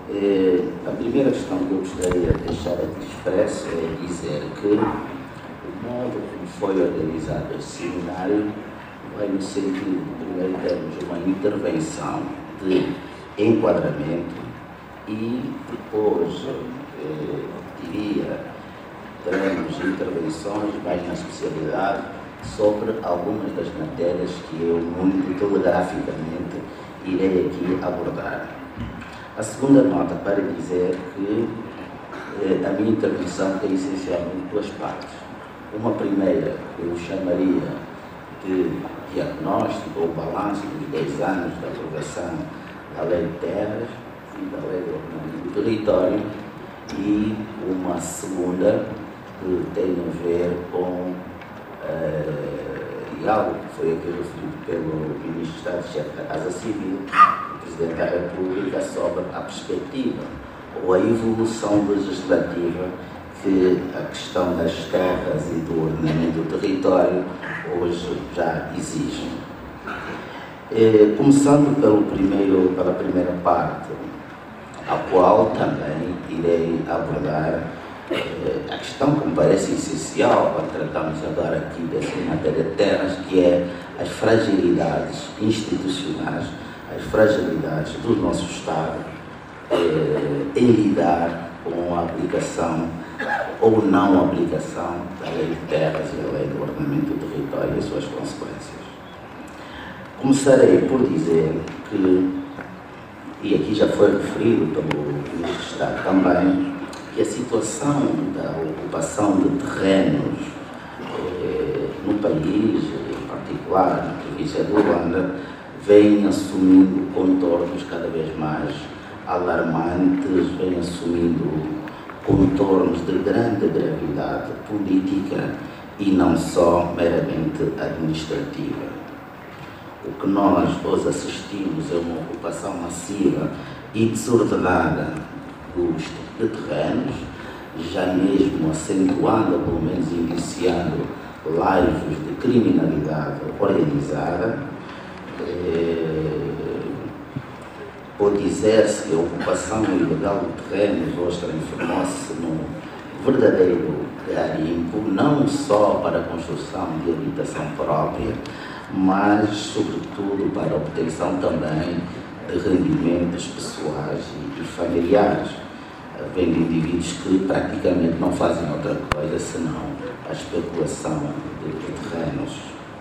A primeira questão que eu gostaria de deixar aqui expresso é dizer que o modo como foi organizado este seminário vai no sentido, em primeiro termos, uma intervenção de enquadramento e depois, teremos intervenções mais na especialidade sobre algumas das matérias que eu muito telegraficamente irei aqui abordar. A segunda nota para dizer que a minha intervenção tem essencialmente duas partes. Uma primeira eu chamaria de diagnóstico ou balanço dos 10 anos da aprovação da Lei de Terras e da Lei do Ordenamento do Território, e uma segunda que tem a ver com e algo que foi aqui referido pelo Ministro de Estado-Chefe da Casa Civil, o Presidente da República, sobre a perspectiva ou a evolução legislativa que a questão das terras e do ordenamento do território hoje já exige. Começando pela primeira parte, a qual também irei abordar a questão que me parece essencial quando tratamos agora aqui dessa matéria de terras, que é as fragilidades institucionais, as fragilidades do nosso Estado em lidar com a aplicação ou não aplicação da Lei de Terras e da Lei do Ordenamento do Território e as suas consequências. Começarei por dizer que, e aqui já foi referido pelo Ministro de Estado também, que a situação da ocupação de terrenos no país, em particular na província de Luanda, vem assumindo contornos cada vez mais alarmantes, vem assumindo contornos de grande gravidade política e não só meramente administrativa. O que nós hoje assistimos é uma ocupação massiva e desordenada de terrenos, já mesmo acentuando, pelo menos iniciando, laivos de criminalidade organizada. Pode dizer-se que a ocupação ilegal de terrenos hoje transformou-se num verdadeiro garimpo, não só para a construção de habitação própria, mas, sobretudo, para a obtenção também de rendimentos pessoais e familiares, havendo indivíduos que praticamente não fazem outra coisa senão a especulação de terrenos.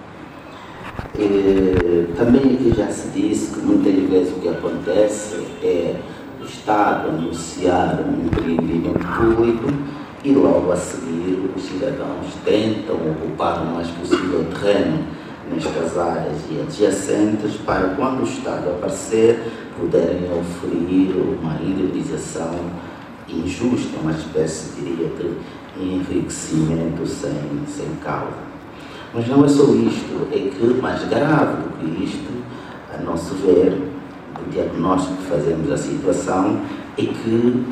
Também aqui já se disse que muitas vezes o que acontece é o Estado anunciar um empreendimento público e logo a seguir os cidadãos tentam ocupar o mais possível terreno nestas áreas e adjacentes para, quando o Estado aparecer, poderem oferir uma indenização injusta, uma espécie, diria, de enriquecimento sem causa. Mas não é só isto, é que mais grave do que isto, a nosso ver, o diagnóstico que fazemos da situação, é que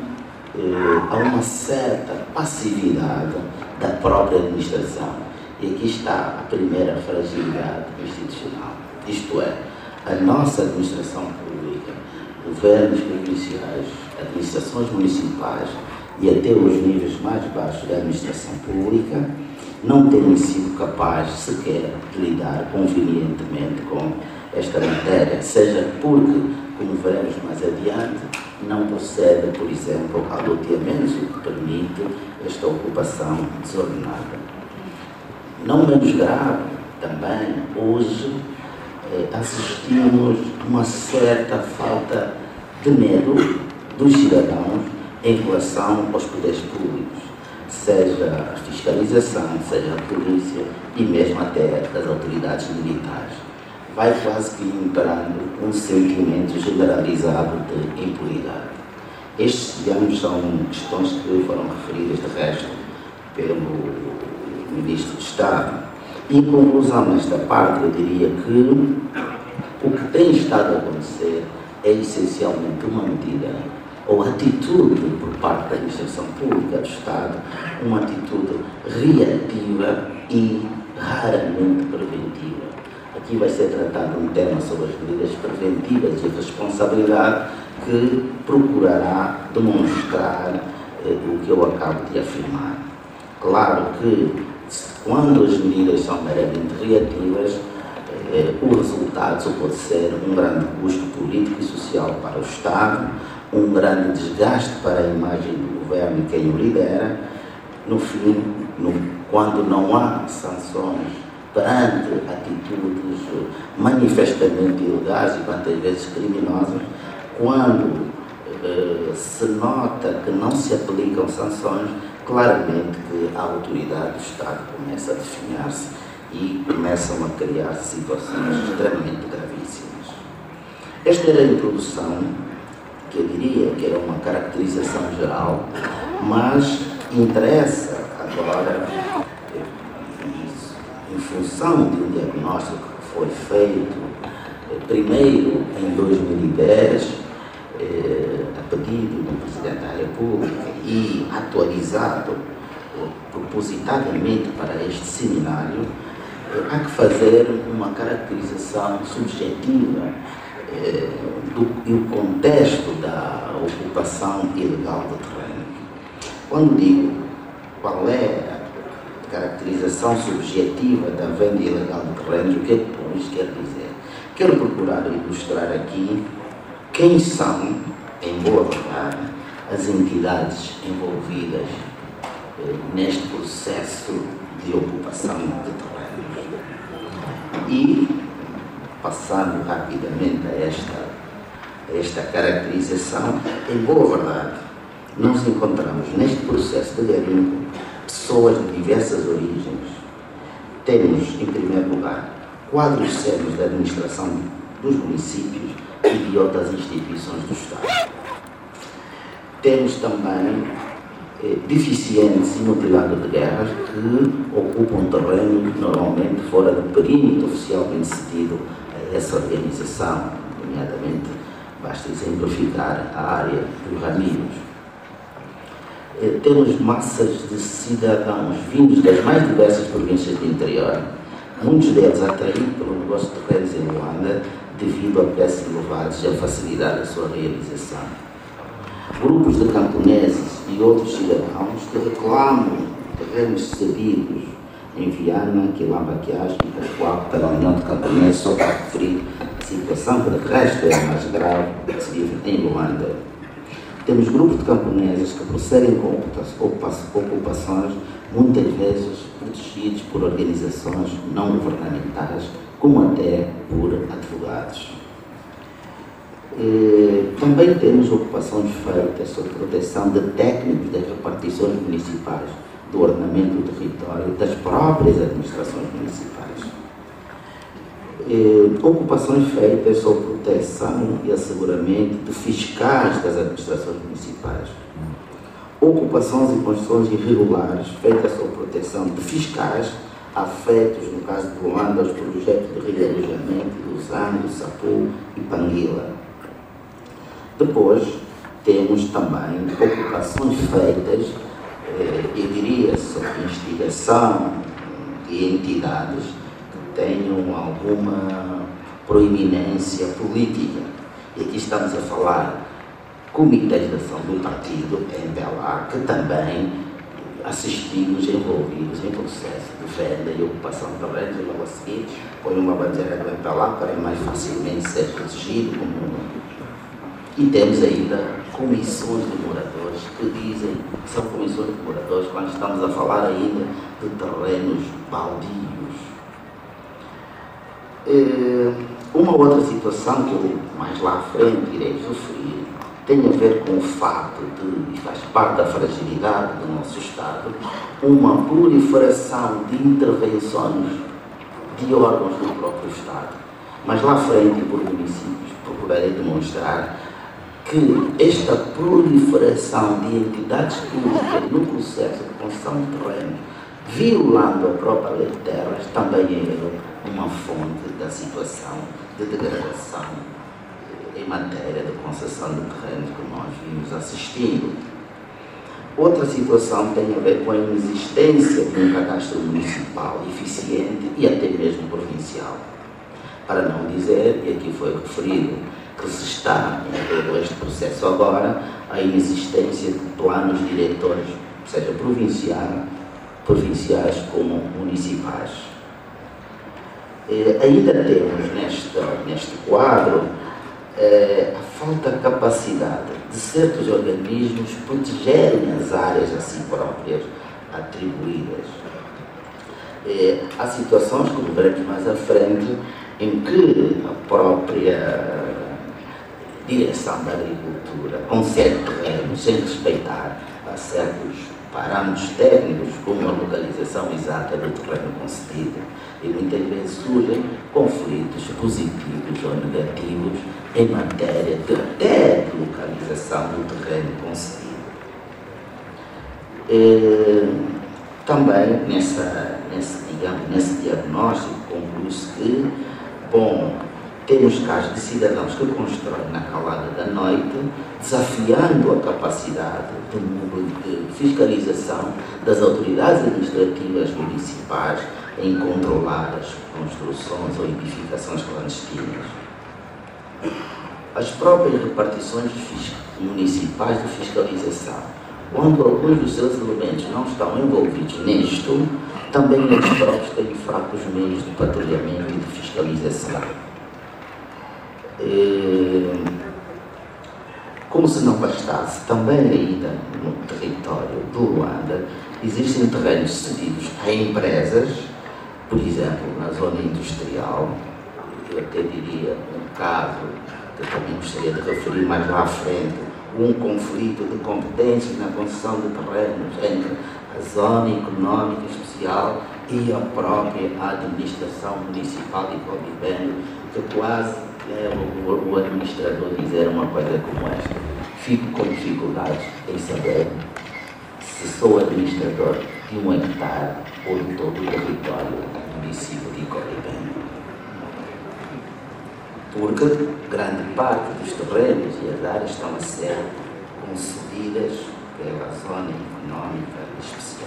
há uma certa passividade da própria administração. E aqui está a primeira fragilidade institucional. Isto é, a nossa administração pública, governos provinciais, administrações municipais e até os níveis mais baixos da administração pública não terem sido capazes sequer de lidar convenientemente com esta matéria, seja porque, como veremos mais adiante, não procede, por exemplo, ao loteamento que permite esta ocupação desordenada. Não menos grave, também, hoje assistimos a uma certa falta de medo dos cidadãos em relação aos poderes públicos, seja a fiscalização, seja a polícia e mesmo até as autoridades militares. Vai quase que imperando um sentimento generalizado de impunidade. Estes, digamos, são questões que foram referidas, de resto, pelo Ministro de Estado. Em conclusão, nesta parte, eu diria que o que tem estado a acontecer é essencialmente uma medida ou atitude por parte da administração pública do Estado, uma atitude reativa e raramente preventiva. A Aqui vai ser tratado um tema sobre as medidas preventivas e responsabilidade que procurará demonstrar o que eu acabo de afirmar. Claro que, quando as medidas são meramente reativas, o resultado só pode ser um grande custo político e social para o Estado, um grande desgaste para a imagem do governo e quem o lidera. No fim, quando não há sanções perante atitudes manifestamente ilegais e quantas vezes criminosas, quando se nota que não se aplicam sanções, claramente que a autoridade do Estado começa a definhar-se e começam a criar situações extremamente gravíssimas. Esta era a introdução, que eu diria que era uma caracterização geral, mas interessa agora, em função de um diagnóstico que foi feito, primeiro em 2010, a pedido do Presidente da República e atualizado propositadamente para este seminário, há que fazer uma caracterização subjetiva do contexto da ocupação ilegal do terreno. Quando digo qual é a caracterização subjetiva da venda ilegal de terrenos, o que é que isso quer dizer? Quero procurar ilustrar aqui quem são, em boa verdade, as entidades envolvidas neste processo de ocupação de terrenos. E, passando rapidamente a esta caracterização, em boa verdade, nós encontramos neste processo de garimpo pessoas de diversas origens. Temos, em primeiro lugar, quadros sérios da administração dos municípios e de outras instituições do Estado. Temos também deficientes e mutilados de guerras que ocupam terreno normalmente fora do perímetro oficialmente cedido a essa organização, nomeadamente, basta exemplificar a área dos Ramilhos. Temos massas de cidadãos vindos das mais diversas províncias do interior, muitos deles atraídos pelo negócio de terrenos em Luanda, devido a preços elevados e a facilidade da sua realização. Grupos de camponeses e outros cidadãos que reclamam terrenos cedidos em Viana, Quilamba, Quiasco e Cacoal pela União de Camponeses, só para referir a situação que de resto é a mais grave que se vive em Luanda. Temos grupos de camponeses que prosseguem com ocupações, muitas vezes protegidos por organizações não governamentais, como até por advogados. Também temos ocupações feitas sob proteção de técnicos das repartições municipais, do ordenamento do território, das próprias administrações municipais. Ocupações feitas sob proteção e asseguramento de fiscais das administrações municipais. Ocupações e construções irregulares feitas sob proteção de fiscais afetos, no caso de Luanda, aos projetos de realojamento do Zango, Sapu e Panguila. Depois, temos também ocupações feitas, eu diria, sob instigação de entidades que tenham alguma proeminência política. E aqui estamos a falar comitês de ação do partido, MPLA, que também assistimos envolvidos em processo de venda e ocupação de terrenos e logo a seguir põe uma bandeira do MPLA para mais facilmente ser protegido. E temos ainda comissões de moradores que dizem que são comissões de moradores quando estamos a falar ainda de terrenos baldios. Uma outra situação que eu mais lá à frente irei referir tem a ver com o facto de, e faz parte da fragilidade do nosso Estado, uma proliferação de intervenções de órgãos do próprio Estado. Mas lá à frente, por municípios, procurarei demonstrar que esta proliferação de entidades públicas no processo de concessão de terreno, violando a própria lei de terras, também é uma fonte da situação de degradação em matéria de concessão de terrenos que nós vimos assistindo. Outra situação tem a ver com a inexistência de um cadastro municipal eficiente e até mesmo provincial. para não dizer, e aqui foi referido, que se está em todo este processo agora, a inexistência de planos diretores, seja provinciais como municipais. Ainda temos neste quadro a falta de capacidade de certos organismos protegerem as áreas a si próprias atribuídas. Há situações, como veremos mais à frente, em que a própria direção da agricultura concede terrenos sem respeitar a certos parâmetros técnicos, como a localização exata do terreno concedido, e muitas vezes surgem conflitos positivos ou negativos em matéria até de localização do terreno concedido. Também nesse diagnóstico conclui-se que, temos casos de cidadãos que constroem na calada da noite, desafiando a capacidade de fiscalização das autoridades administrativas municipais em controlar as construções ou edificações clandestinas. As próprias repartições municipais de fiscalização, quando alguns dos seus elementos não estão envolvidos nisto, também eles próprios têm fracos meios de patrulhamento e de fiscalização. Como se não bastasse, também ainda no território do Luanda existem terrenos cedidos a empresas, por exemplo, na zona industrial. Eu até diria um caso que também gostaria de referir mais lá à frente, um conflito de competências na concessão de terrenos entre a zona económica especial e a própria administração municipal de Cobibeno, que quase o administrador dizer uma coisa como esta: fico com dificuldades em saber se sou administrador de 1 hectare ou de todo o território do município de Cobibeno. Porque grande parte dos terrenos e as áreas estão a ser concedidas pela zona económica especial.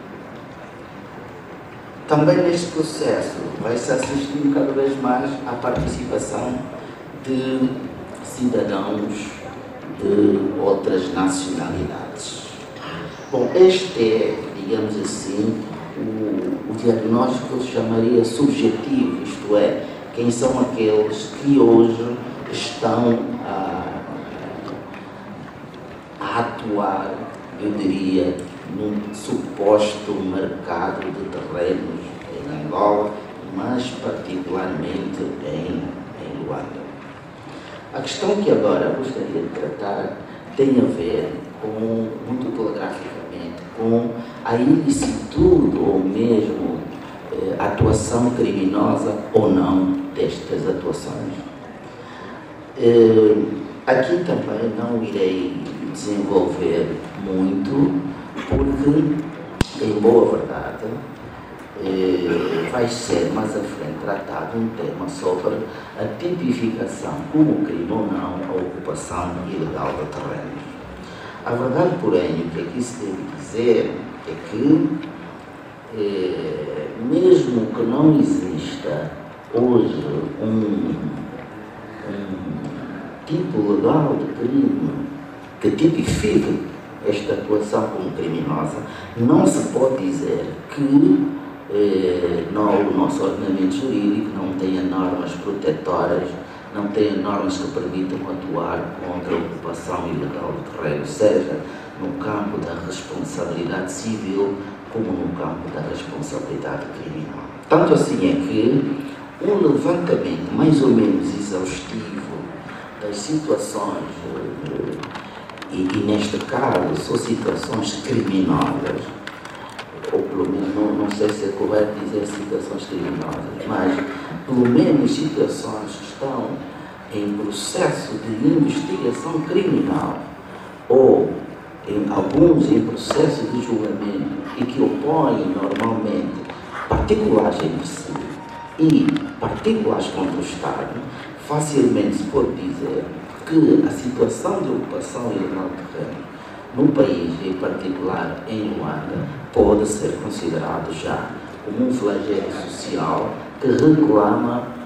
Também neste processo vai-se assistindo cada vez mais à participação de cidadãos de outras nacionalidades. Este é, digamos assim, o diagnóstico que eu chamaria subjetivo, isto é, quem são aqueles que hoje estão a atuar, eu diria, num suposto mercado de terrenos em Angola, mas particularmente em Luanda. A questão que agora gostaria de tratar tem a ver com, muito telegraficamente, com a ilicitude ou mesmo atuação criminosa ou não destas atuações. Aqui também não irei desenvolver muito, porque, em boa verdade, vai ser mais à frente tratado um tema sobre a tipificação como crime ou não a ocupação ilegal de terrenos. A verdade, porém, o que aqui se deve dizer é que, mesmo que não exista hoje um tipo legal de crime que tipifique esta atuação como criminosa, não se pode dizer que o nosso ordenamento jurídico não tenha normas protetoras, não tenha normas que permitam atuar contra a ocupação ilegal de terreno, seja no campo da responsabilidade civil como no campo da responsabilidade criminal. Tanto assim é que um levantamento mais ou menos exaustivo das situações, e neste caso são situações criminosas, ou pelo menos, não sei se é correto dizer situações criminosas, mas pelo menos situações que estão em processo de investigação criminal, ou alguns em processo de julgamento e que opõem normalmente particulares entre si e particulares contra o Estado, facilmente se pode dizer que a situação de ocupação ilegal de terreno no país, em particular em Luanda, pode ser considerado já como um flagelo social que reclama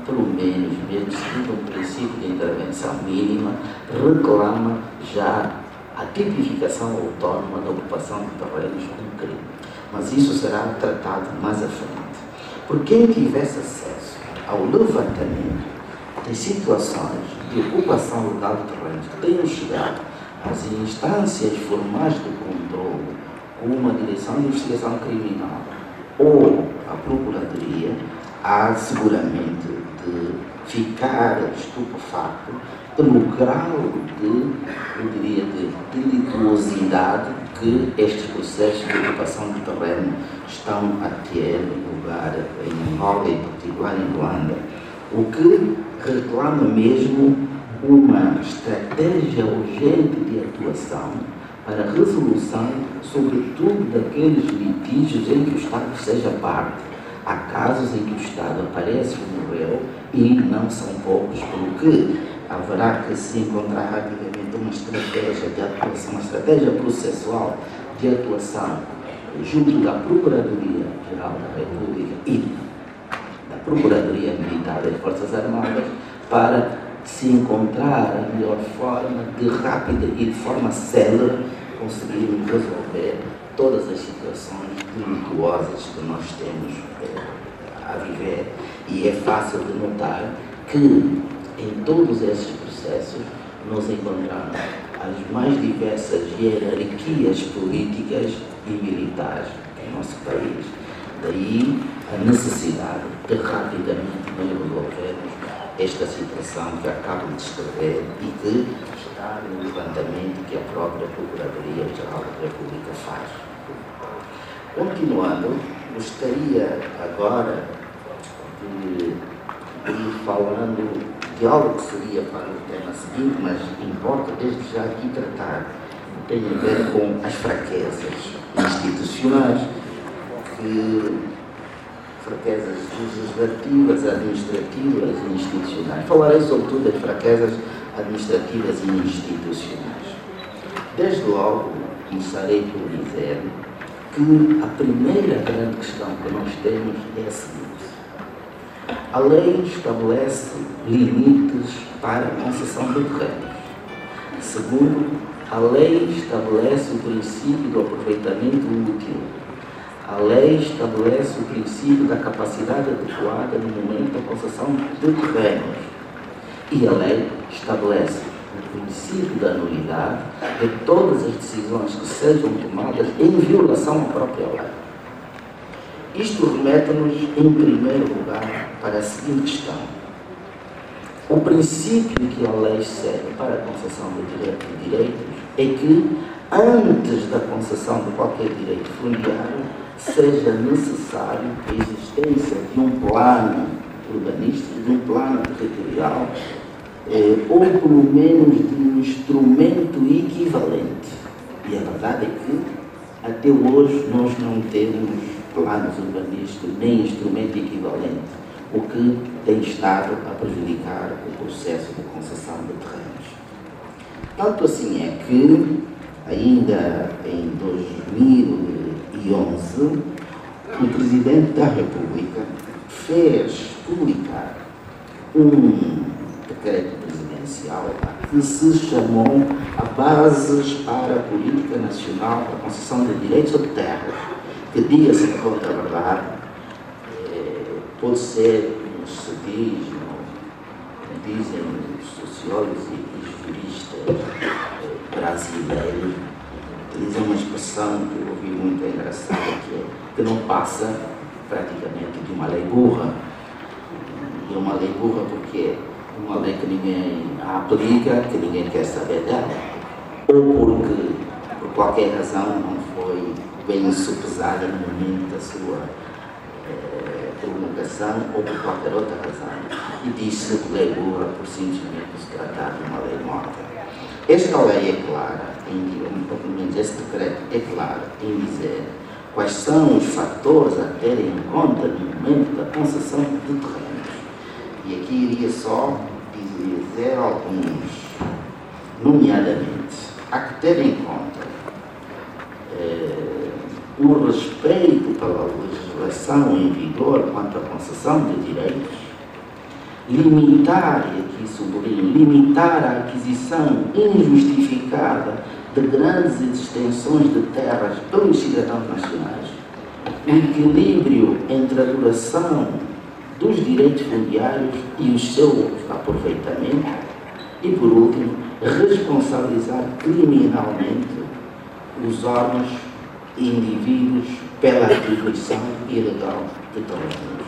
pelo menos, mesmo seguindo um princípio de intervenção mínima, reclama já a tipificação autónoma da ocupação de terrenos como crime. Mas isso será tratado mais à frente. Por quem tivesse acesso ao levantamento de situações de ocupação legal de terrenos que tenham chegado às instâncias formais de controle, como a Direção de Investigação Criminal ou a Procuradoria, há seguramente de ficar estupefacto pelo grau de, eu diria, de delituosidade que estes processos de ocupação de terreno estão a ter lugar em Angola, em particular em Luanda, o que reclama mesmo uma estratégia urgente de atuação para a resolução, sobretudo, daqueles litígios em que o Estado seja parte. Há casos em que o Estado aparece como réu e não são poucos, pelo que haverá que se encontrar rapidamente uma estratégia de atuação, uma estratégia processual de atuação junto da Procuradoria-Geral da República e da Procuradoria Militar das Forças Armadas para se encontrar a melhor forma de rápida e de forma célere conseguirmos resolver todas as situações delituosas que nós temos a viver. E é fácil de notar que em todos esses processos nós encontramos as mais diversas hierarquias políticas e militares em nosso país. Daí a necessidade de rapidamente nós resolvermos esta situação que acabo de descrever e que está no levantamento que a própria Procuradoria-Geral da República faz. Continuando, gostaria agora de ir falando de algo que seria para o tema seguinte, mas importa desde já aqui tratar, tem a ver com as fraquezas institucionais, fraquezas legislativas, administrativas e institucionais. Falarei sobretudo das fraquezas administrativas e institucionais. Desde logo, começarei por dizer que a primeira grande questão que nós temos é a seguinte: a lei estabelece limites para a concessão de terrenos. Segundo, a lei estabelece o princípio do aproveitamento útil. A lei estabelece o princípio da capacidade adequada no momento da concessão de terrenos. E a lei estabelece o princípio da nulidade de todas as decisões que sejam tomadas em violação à própria lei. Isto remete-nos, em primeiro lugar, para a seguinte questão: o princípio que a lei segue para a concessão de direitos é que, antes da concessão de qualquer direito fundiário, seja necessário a existência de um plano urbanístico, de um plano territorial, ou pelo menos de um instrumento equivalente. E a verdade é que, até hoje, nós não temos planos urbanísticos nem instrumento equivalente, o que tem estado a prejudicar o processo de concessão de terrenos. Tanto assim é que, ainda em 2011, o Presidente da República fez publicar um decreto presidencial que se chamou a Bases para a Política Nacional para a Concessão de Direitos sobre Terras, que, diga-se de conta a verdade, pode ser, como se diz, dizem os sociólogos e juristas brasileiros, utilizam uma expressão que eu ouvi muito engraçada, que não passa praticamente de uma lei burra. E uma lei burra porque uma lei que ninguém aplica, que ninguém quer saber dela, ou porque, por qualquer razão, não foi bem sopesada no momento da sua promulgação, ou por qualquer outra razão, e disse lei burra por simplesmente se tratar de uma lei morta. Esta lei é clara, ou pelo menos este decreto é claro em dizer quais são os fatores a ter em conta no momento da concessão de terrenos. E aqui iria só dizer alguns, nomeadamente, há que ter em conta o respeito pela legislação em vigor quanto à concessão de direitos, limitar, e aqui sublinho, limitar a aquisição injustificada de grandes extensões de terras pelos cidadãos nacionais, o equilíbrio entre a duração dos direitos fundiários e os seus aproveitamentos e, por último, responsabilizar criminalmente os órgãos e indivíduos pela atribuição ilegal de terrenos.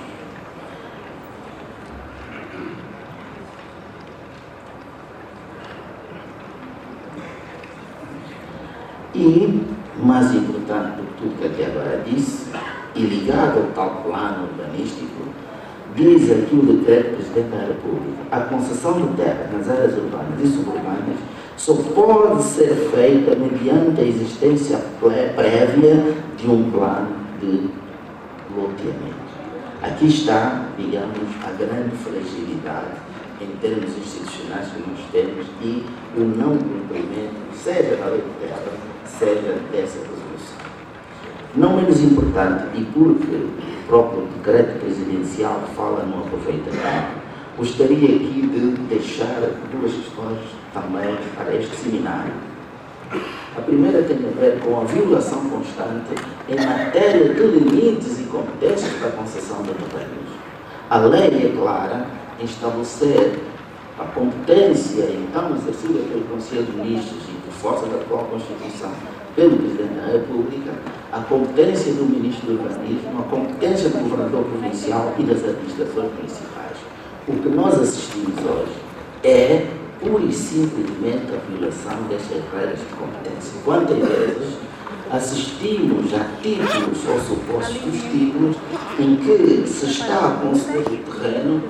E, mais importante do que tudo que até agora disse, e ligado ao tal plano urbanístico, diz aqui o decreto do Presidente da República: a concessão de terras nas áreas urbanas e suburbanas só pode ser feita mediante a existência prévia de um plano de loteamento. Aqui está, digamos, a grande fragilidade em termos institucionais que nós temos e o não cumprimento, seja da lei de terra, seja dessa resolução. Não menos importante, e porque o próprio decreto presidencial fala no aproveitamento, gostaria aqui de deixar duas questões também para este seminário. A primeira tem a ver com a violação constante em matéria de limites e competências para a concessão de terrenos. A lei é clara em estabelecer a competência, então, exercida pelo Conselho de Ministros e por força da atual Constituição pelo Presidente da República, a competência do Ministro do Urbanismo, a competência do Governador Provincial e das administrações municipais. O que nós assistimos hoje é pura e simplesmente a violação destas regras de competência. Quantas vezes assistimos a títulos ou supostos títulos em que se está a conceder o terreno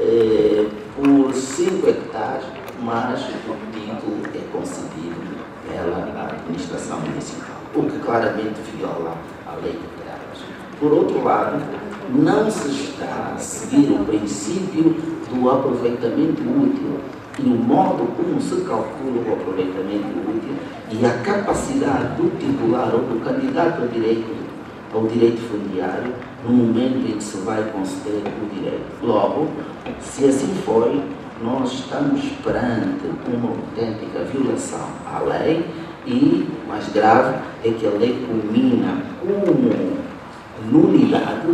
por 5 hectares, mas o título é concedido pela administração municipal, o que claramente viola a lei de terras. Por outro lado, não se está a seguir o princípio do aproveitamento útil e o modo como se calcula o aproveitamento útil e a capacidade do titular ou do candidato ao direito fundiário no momento em que se vai conceder o direito. Logo, se assim for, nós estamos perante uma autêntica violação à lei e, mais grave, é que a lei culmina como nulidade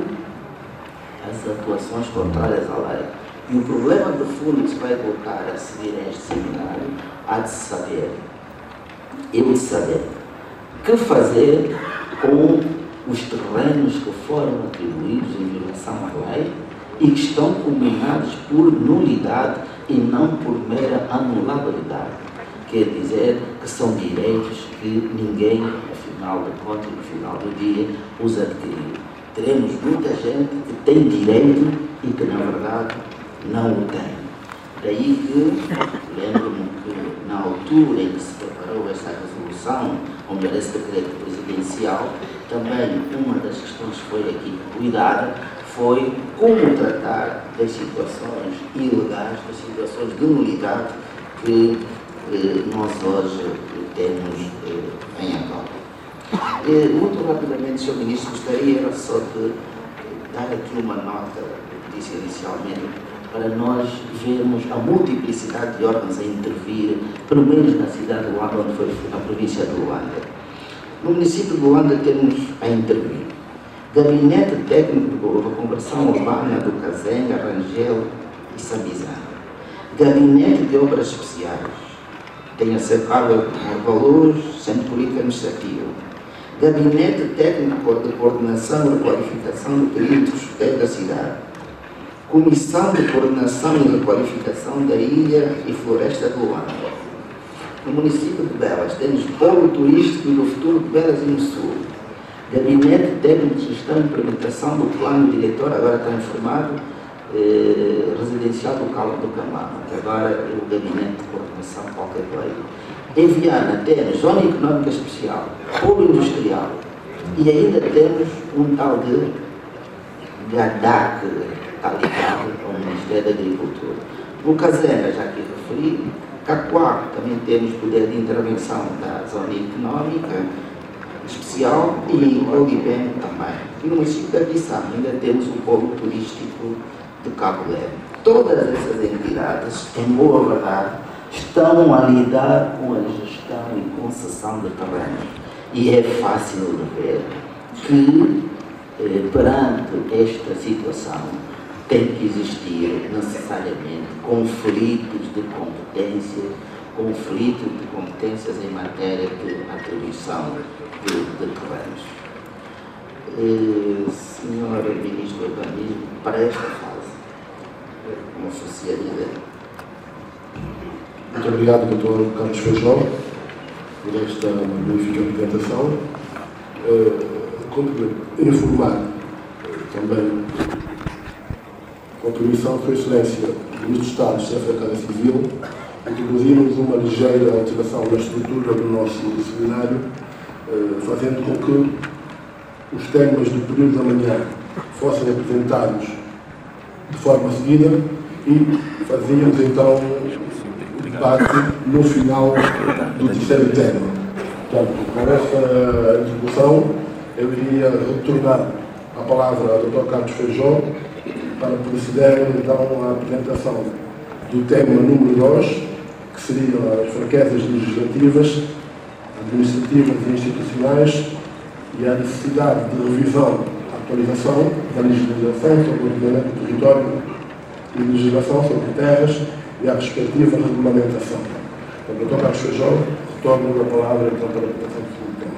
as atuações contrárias à lei. E o problema de fundo que se vai colocar a seguir a este seminário há de saber, de saber, que fazer com os terrenos que foram atribuídos em violação à lei e que estão culminados por nulidade e não por mera anulabilidade. Quer dizer que são direitos que ninguém, afinal de contas, no final do dia, os adquiriu. Teremos muita gente que tem direito e que, na verdade, não o tem. Daí que, lembro-me que, na altura em que se preparou esta resolução, ou melhor, esse decreto presidencial, também uma das questões que foi aqui cuidada foi como tratar das situações ilegais, das situações de nulidade que nós hoje temos em Angola. Muito rapidamente, Sr. Ministro, gostaria só de dar aqui uma nota, que disse inicialmente, para nós vermos a multiplicidade de órgãos a intervir, pelo menos na cidade de Luanda, onde foi na província de Luanda. No município de Luanda temos a intervir Gabinete Técnico de Reconversão Urbana do Kazenga, Rangel e Sambizana. Gabinete de Obras Especiais, tem a ser pago a valores, Centro Político Administrativo. Gabinete Técnico de Coordenação e Qualificação do Período de da cidade. Comissão de Coordenação e Requalificação da Ilha e Floresta do Luanda. No município de Belas, temos Polo Turístico do Futuro de Belas e no Sul. Gabinete Técnico de Gestão e Implementação do Plano Diretor, agora está informado, Residencial do Calo do Camama, que agora é o Gabinete de Coordenação qualquer coisa. Em Viana temos Zona Económica Especial, Polo Industrial, e ainda temos um tal de GADAC, que está ligado ao Ministério da Agricultura. No Kazenga, já aqui referi, Cacoá, também temos poder de intervenção da Zona Económica Especial e Olibem também. E no município da Bissau ainda temos o polo turístico de Cabo Verde. Todas essas entidades, em boa verdade, estão a lidar com a gestão e concessão de terrenos. E é fácil de ver que, perante esta situação, tem que existir necessariamente conflitos de competências em matéria de atribuição de terrenos. Senhora Ministra do Urbanismo, para esta fase, como associaria? Muito obrigado, Dr. Carlos Feijó, por esta magnífica apresentação. Informar também com a permissão de Sua Excelência, do Ministro de Estado, Chefe da Casa Civil, introduzimos uma ligeira alteração na estrutura do nosso seminário, fazendo com que os temas do período da manhã fossem apresentados de forma seguida e fazíamos então o debate no final do terceiro tema. Portanto, com esta introdução, eu iria retornar a palavra ao Dr. Carlos Feijó para proceder então à apresentação do tema número 2, que seriam as fraquezas legislativas, administrativas e institucionais e a necessidade de revisão, atualização da legislação sobre o ordenamento do território e legislação sobre terras e a respectiva regulamentação. Então, Dr. Carlos Feijó, retorno a palavra então para a apresentação do segundo tema.